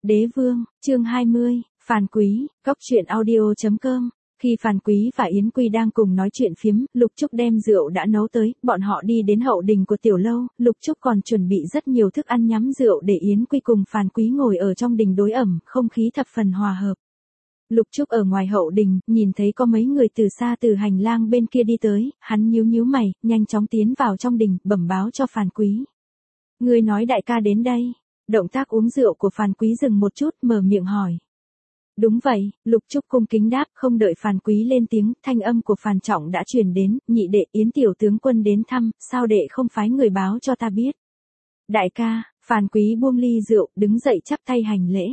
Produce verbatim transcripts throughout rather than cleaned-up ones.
Đế vương, chương hai mươi, Phàn Quý, góc truyện audio.com. Khi Phàn Quý và Yến Quy đang cùng nói chuyện phiếm, Lục Trúc đem rượu đã nấu tới, bọn họ đi đến hậu đình của tiểu lâu, Lục Trúc còn chuẩn bị rất nhiều thức ăn nhắm rượu để Yến Quy cùng Phàn Quý ngồi ở trong đình đối ẩm, không khí thập phần hòa hợp. Lục Trúc ở ngoài hậu đình, nhìn thấy có mấy người từ xa từ hành lang bên kia đi tới, hắn nhíu nhíu mày, nhanh chóng tiến vào trong đình, bẩm báo cho Phàn Quý. Người nói đại ca đến đây. Động tác uống rượu của Phàn Quý dừng một chút, mở miệng hỏi. Đúng vậy, Lục Trúc cung kính đáp, không đợi Phàn Quý lên tiếng, thanh âm của Phàn Trọng đã truyền đến, nhị đệ Yến tiểu tướng quân đến thăm, sao đệ không phái người báo cho ta biết. Đại ca, Phàn Quý buông ly rượu, đứng dậy chắp tay hành lễ.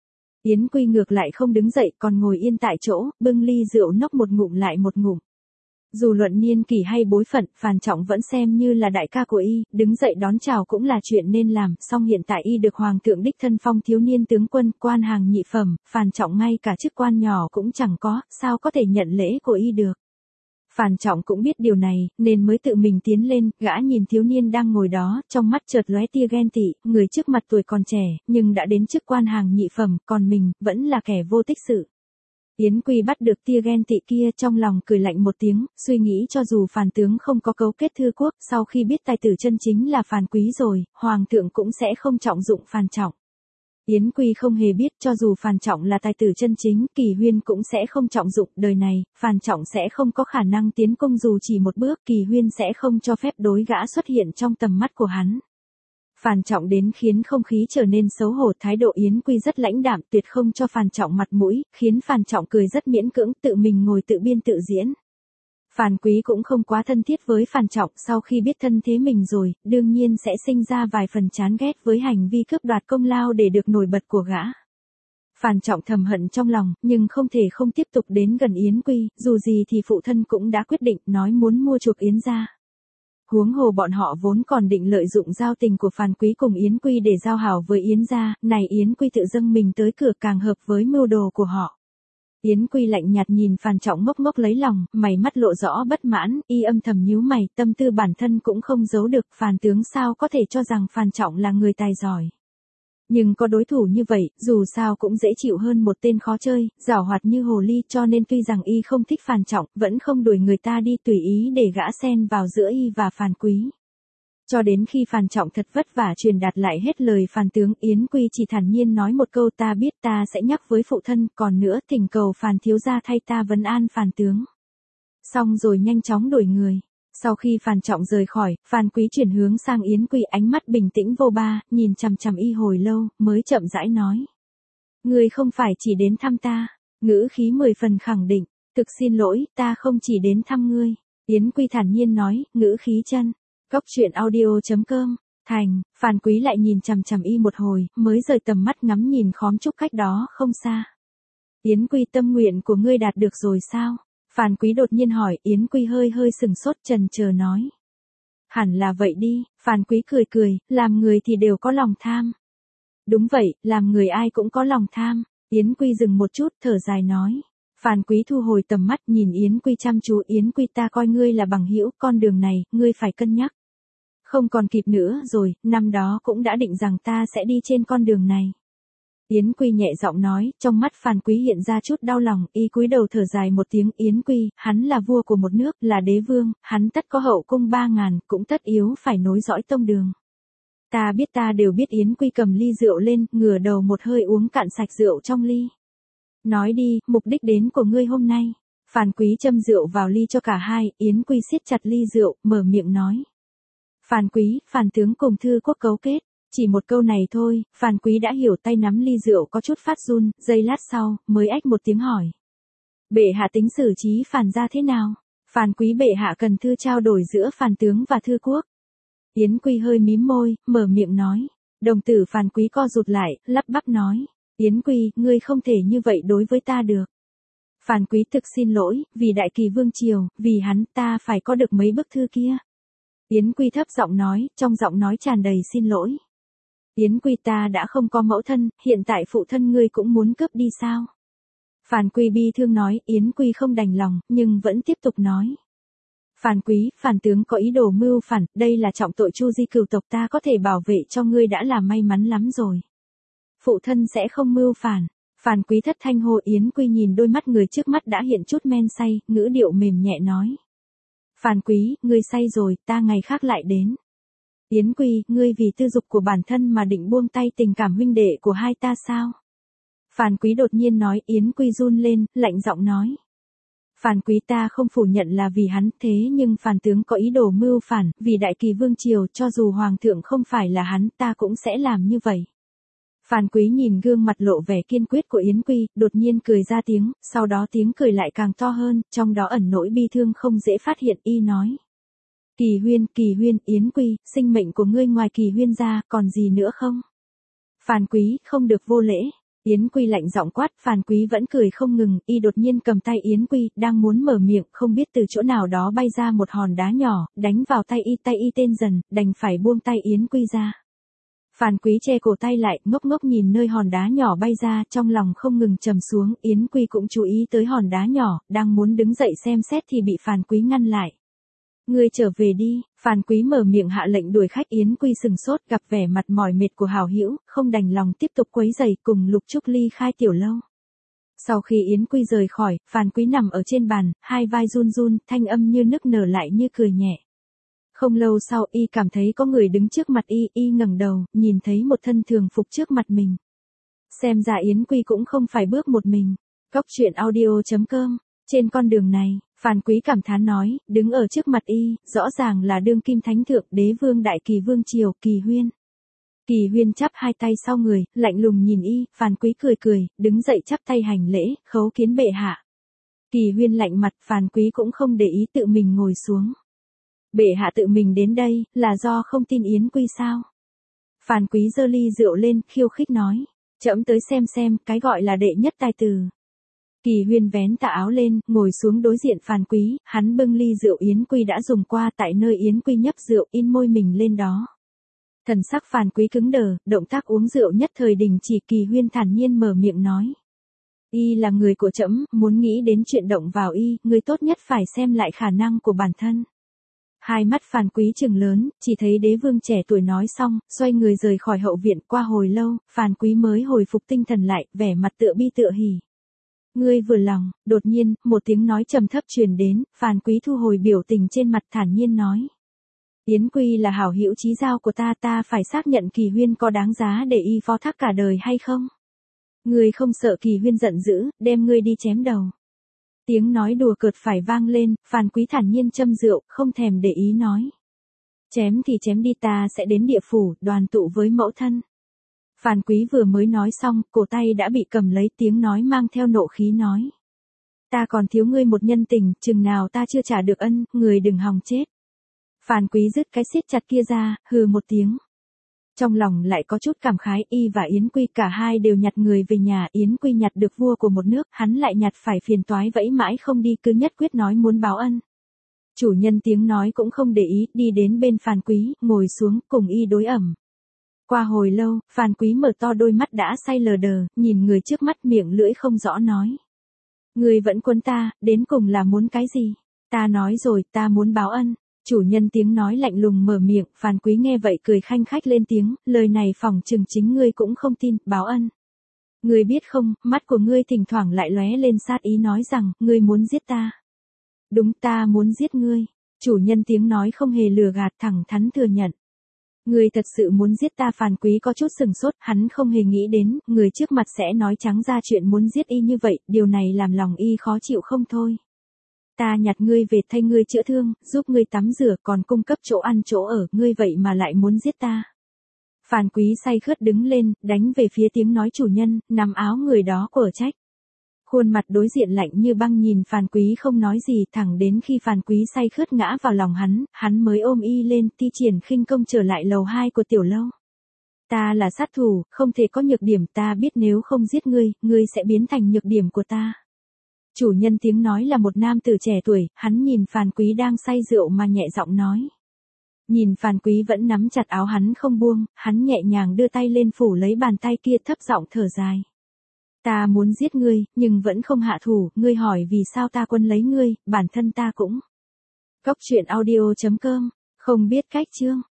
Yến Quy ngược lại không đứng dậy, còn ngồi yên tại chỗ, bưng ly rượu nốc một ngụm lại một ngụm. Dù luận niên kỷ hay bối phận, Phàn Trọng vẫn xem như là đại ca của y, đứng dậy đón chào cũng là chuyện nên làm, song hiện tại y được hoàng thượng đích thân phong thiếu niên tướng quân, quan hàng nhị phẩm, Phàn Trọng ngay cả chức quan nhỏ cũng chẳng có, sao có thể nhận lễ của y được. Phàn Trọng cũng biết điều này, nên mới tự mình tiến lên, gã nhìn thiếu niên đang ngồi đó, trong mắt chợt lóe tia ghen tị, người trước mặt tuổi còn trẻ, nhưng đã đến chức quan hàng nhị phẩm, còn mình, vẫn là kẻ vô tích sự. Yến Quy bắt được tia ghen tị kia, trong lòng cười lạnh một tiếng, suy nghĩ cho dù Phàn tướng không có cấu kết thư quốc, sau khi biết tài tử chân chính là Phàn Quý rồi, hoàng thượng cũng sẽ không trọng dụng Phàn Trọng. Yến Quy không hề biết, cho dù Phàn Trọng là tài tử chân chính, Kỳ Huyên cũng sẽ không trọng dụng, đời này, Phàn Trọng sẽ không có khả năng tiến công dù chỉ một bước, Kỳ Huyên sẽ không cho phép đối gã xuất hiện trong tầm mắt của hắn. Phàn Trọng đến khiến không khí trở nên xấu hổ, thái độ Yến Quy rất lãnh đạm, tuyệt không cho Phàn Trọng mặt mũi, khiến Phàn Trọng cười rất miễn cưỡng, tự mình ngồi tự biên tự diễn. Phàn Quý cũng không quá thân thiết với Phàn Trọng, sau khi biết thân thế mình rồi, đương nhiên sẽ sinh ra vài phần chán ghét với hành vi cướp đoạt công lao để được nổi bật của gã. Phàn Trọng thầm hận trong lòng, nhưng không thể không tiếp tục đến gần Yến Quy, dù gì thì phụ thân cũng đã quyết định, nói muốn mua chuộc Yến gia. Huống hồ bọn họ vốn còn định lợi dụng giao tình của Phàn Quý cùng Yến Quy để giao hảo với Yến gia, này Yến Quy tự dâng mình tới cửa càng hợp với mưu đồ của họ. Yến Quy lạnh nhạt nhìn Phàn Trọng ngốc ngốc lấy lòng, mày mắt lộ rõ bất mãn, y âm thầm nhíu mày, tâm tư bản thân cũng không giấu được, Phàn tướng sao có thể cho rằng Phàn Trọng là người tài giỏi. Nhưng có đối thủ như vậy, dù sao cũng dễ chịu hơn một tên khó chơi, giảo hoạt như hồ ly, cho nên tuy rằng y không thích Phàn Trọng, vẫn không đuổi người ta đi, tùy ý để gã xen vào giữa y và Phàn Quý. Cho đến khi Phàn Trọng thật vất vả truyền đạt lại hết lời Phàn tướng, Yến Quy chỉ thản nhiên nói một câu, ta biết, ta sẽ nhắc với phụ thân, còn nữa thỉnh cầu Phàn thiếu gia thay ta vấn an Phàn tướng. Xong rồi nhanh chóng đổi người. Sau khi Phàn Trọng rời khỏi, Phàn Quý chuyển hướng sang Yến Quy, ánh mắt bình tĩnh vô ba, nhìn chằm chằm y hồi lâu, mới chậm rãi nói. Ngươi không phải chỉ đến thăm ta, ngữ khí mười phần khẳng định, thực xin lỗi, ta không chỉ đến thăm ngươi. Yến Quy thản nhiên nói, ngữ khí chân. Góc truyện audio.com, thành, Phàn Quý lại nhìn chằm chằm y một hồi, mới rời tầm mắt ngắm nhìn khóm trúc cách đó không xa. Yến Quy, tâm nguyện của ngươi đạt được rồi sao? Phàn Quý đột nhiên hỏi, Yến Quy hơi hơi sừng sốt, chần chờ nói. Hẳn là vậy đi, Phàn Quý cười cười, làm người thì đều có lòng tham. Đúng vậy, làm người ai cũng có lòng tham. Yến Quy dừng một chút, thở dài nói. Phàn Quý thu hồi tầm mắt, nhìn Yến Quy chăm chú, Yến Quy, ta coi ngươi là bằng hữu, con đường này, ngươi phải cân nhắc. Không còn kịp nữa rồi, năm đó cũng đã định rằng ta sẽ đi trên con đường này. Yến Quy nhẹ giọng nói, trong mắt Phàn Quý hiện ra chút đau lòng, y cúi đầu thở dài một tiếng, Yến Quy, hắn là vua của một nước, là đế vương, hắn tất có hậu cung ba ngàn, cũng tất yếu phải nối dõi tông đường. Ta biết, ta đều biết. Yến Quy cầm ly rượu lên, ngửa đầu một hơi uống cạn sạch rượu trong ly. Nói đi, mục đích đến của ngươi hôm nay. Phàn Quý châm rượu vào ly cho cả hai, Yến Quy siết chặt ly rượu, mở miệng nói. Phàn Quý, Phàn tướng cùng thư quốc cấu kết. Chỉ một câu này thôi, Phàn Quý đã hiểu, tay nắm ly rượu có chút phát run, giây lát sau, mới ách một tiếng hỏi. Bệ hạ tính xử trí Phàn gia thế nào? Phàn Quý, bệ hạ cần thư trao đổi giữa Phàn tướng và thư quốc. Yến Quy hơi mím môi, mở miệng nói. Đồng tử Phàn Quý co rụt lại, lắp bắp nói. Yến Quy, ngươi không thể như vậy đối với ta được. Phàn Quý, thực xin lỗi, vì đại kỳ vương triều, vì hắn, ta phải có được mấy bức thư kia. Yến Quy thấp giọng nói, trong giọng nói tràn đầy xin lỗi. Yến Quy, ta đã không có mẫu thân, hiện tại phụ thân ngươi cũng muốn cướp đi sao? Phàn Quý bi thương nói, Yến Quy không đành lòng, nhưng vẫn tiếp tục nói. Phàn Quý, Phàn tướng có ý đồ mưu phản, đây là trọng tội chu di cửu tộc, ta có thể bảo vệ cho ngươi đã là may mắn lắm rồi. Phụ thân sẽ không mưu phản. Phàn Quý thất thanh hô. Yến Quy nhìn đôi mắt người trước mắt đã hiện chút men say, ngữ điệu mềm nhẹ nói. Phàn Quý, ngươi say rồi, ta ngày khác lại đến. Yến Quy, ngươi vì tư dục của bản thân mà định buông tay tình cảm huynh đệ của hai ta sao? Phàn Quý đột nhiên nói. Yến Quy run lên, lạnh giọng nói. Phàn Quý, ta không phủ nhận là vì hắn, thế nhưng Phàn tướng có ý đồ mưu phản, vì Đại Kỳ vương triều, cho dù hoàng thượng không phải là hắn, ta cũng sẽ làm như vậy. Phàn Quý nhìn gương mặt lộ vẻ kiên quyết của Yến Quy, đột nhiên cười ra tiếng, sau đó tiếng cười lại càng to hơn, trong đó ẩn nỗi bi thương không dễ phát hiện. Y nói. Kỳ Huyên, Kỳ Huyên, Yến Quy, sinh mệnh của ngươi ngoài Kỳ Huyên ra, còn gì nữa không? Phàn Quý, không được vô lễ. Yến Quy lạnh giọng quát. Phàn Quý vẫn cười không ngừng, y đột nhiên cầm tay Yến Quy, đang muốn mở miệng, không biết từ chỗ nào đó bay ra một hòn đá nhỏ, đánh vào tay y, tay y tê dần, đành phải buông tay Yến Quy ra. Phàn Quý che cổ tay lại, ngốc ngốc nhìn nơi hòn đá nhỏ bay ra, trong lòng không ngừng trầm xuống. Yến Quy cũng chú ý tới hòn đá nhỏ, đang muốn đứng dậy xem xét thì bị Phàn Quý ngăn lại. Ngươi trở về đi. Phàn Quý mở miệng hạ lệnh đuổi khách. Yến Quy sừng sốt, gặp vẻ mặt mỏi mệt của hảo hữu, không đành lòng tiếp tục quấy rầy, cùng Lục Trúc ly khai tiểu lâu. Sau khi Yến Quy rời khỏi, Phàn Quý nằm ở trên bàn, hai vai run run, thanh âm như nức nở lại như cười nhẹ. Không lâu sau, y cảm thấy có người đứng trước mặt y, y ngẩng đầu, nhìn thấy một thân thường phục trước mặt mình. Xem ra Yến Quy cũng không phải bước một mình. Góc truyện audio chấm com. Trên con đường này, Phàn Quý cảm thán nói, đứng ở trước mặt y, rõ ràng là đương kim thánh thượng, đế vương Đại Kỳ vương triều, Kỳ Huyên. Kỳ Huyên chắp hai tay sau người, lạnh lùng nhìn y. Phàn Quý cười cười, đứng dậy chắp tay hành lễ, khấu kiến bệ hạ. Kỳ Huyên lạnh mặt. Phàn Quý cũng không để ý, tự mình ngồi xuống. Bệ hạ tự mình đến đây, là do không tin Yến Quy sao? Phàn Quý giơ ly rượu lên, khiêu khích nói. Trẫm tới xem xem, cái gọi là đệ nhất tài tử. Kỳ Huyên vén tà áo lên, ngồi xuống đối diện Phàn Quý, hắn bưng ly rượu Yến Quy đã dùng qua, tại nơi Yến Quy nhấp rượu, in môi mình lên đó. Thần sắc Phàn Quý cứng đờ, động tác uống rượu nhất thời đình chỉ. Kỳ Huyên thản nhiên mở miệng nói. Y là người của trẫm, muốn nghĩ đến chuyện động vào y, người tốt nhất phải xem lại khả năng của bản thân. Hai mắt Phàn Quý trừng lớn, chỉ thấy đế vương trẻ tuổi nói xong, xoay người rời khỏi hậu viện. Qua hồi lâu, Phàn Quý mới hồi phục tinh thần lại, vẻ mặt tựa bi tựa hỉ. Ngươi vừa lòng. Đột nhiên, một tiếng nói trầm thấp truyền đến, Phàn Quý thu hồi biểu tình trên mặt, thản nhiên nói. Yến Quy là hảo hữu chí giao của ta, ta phải xác nhận Kỳ Huyên có đáng giá để y phó thác cả đời hay không? Ngươi không sợ Kỳ Huyên giận dữ, đem ngươi đi chém đầu. Tiếng nói đùa cợt phải vang lên, Phàn Quý thản nhiên châm rượu, không thèm để ý nói. Chém thì chém đi, ta sẽ đến địa phủ, đoàn tụ với mẫu thân. Phàn Quý vừa mới nói xong, cổ tay đã bị cầm lấy, tiếng nói mang theo nộ khí nói. Ta còn thiếu ngươi một nhân tình, chừng nào ta chưa trả được ân, người đừng hòng chết. Phàn Quý dứt cái siết chặt kia ra, hừ một tiếng. Trong lòng lại có chút cảm khái, y và Yến Quy cả hai đều nhặt người về nhà. Yến Quy nhặt được vua của một nước, hắn lại nhặt phải phiền toái vẫy mãi không đi, cứ nhất quyết nói muốn báo ân. Chủ nhân tiếng nói cũng không để ý, đi đến bên Phàn Quý, ngồi xuống, cùng y đối ẩm. Qua hồi lâu, Phàn Quý mở to đôi mắt đã say lờ đờ, nhìn người trước mắt, miệng lưỡi không rõ nói. Người vẫn quấn ta, đến cùng là muốn cái gì? Ta nói rồi, ta muốn báo ân. Chủ nhân tiếng nói lạnh lùng mở miệng. Phàn Quý nghe vậy cười khanh khách lên tiếng, lời này phỏng chừng chính ngươi cũng không tin, báo ân. Ngươi biết không, mắt của ngươi thỉnh thoảng lại lóe lên sát ý, nói rằng, ngươi muốn giết ta. Đúng, ta muốn giết ngươi. Chủ nhân tiếng nói không hề lừa gạt, thẳng thắn thừa nhận. Ngươi thật sự muốn giết ta? Phàn Quý có chút sừng sốt, hắn không hề nghĩ đến, người trước mặt sẽ nói trắng ra chuyện muốn giết y như vậy, điều này làm lòng y khó chịu không thôi. Ta nhặt ngươi về thay ngươi chữa thương, giúp ngươi tắm rửa, còn cung cấp chỗ ăn chỗ ở, ngươi vậy mà lại muốn giết ta. Phàn Quý say khướt đứng lên, đánh về phía tiếng nói chủ nhân, nắm áo người đó quở trách. Khuôn mặt đối diện lạnh như băng nhìn Phàn Quý không nói gì, thẳng đến khi Phàn Quý say khướt ngã vào lòng hắn, hắn mới ôm y lên, thi triển khinh công trở lại lầu hai của tiểu lâu. Ta là sát thủ, không thể có nhược điểm, ta biết nếu không giết ngươi, ngươi sẽ biến thành nhược điểm của ta. Chủ nhân tiếng nói là một nam tử trẻ tuổi, hắn nhìn Phàn Quý đang say rượu mà nhẹ giọng nói. Nhìn Phàn Quý vẫn nắm chặt áo hắn không buông, hắn nhẹ nhàng đưa tay lên phủ lấy bàn tay kia, thấp giọng thở dài. Ta muốn giết ngươi, nhưng vẫn không hạ thủ, ngươi hỏi vì sao ta quân lấy ngươi, bản thân ta cũng. Góc truyện audio chấm com, không biết cách chương.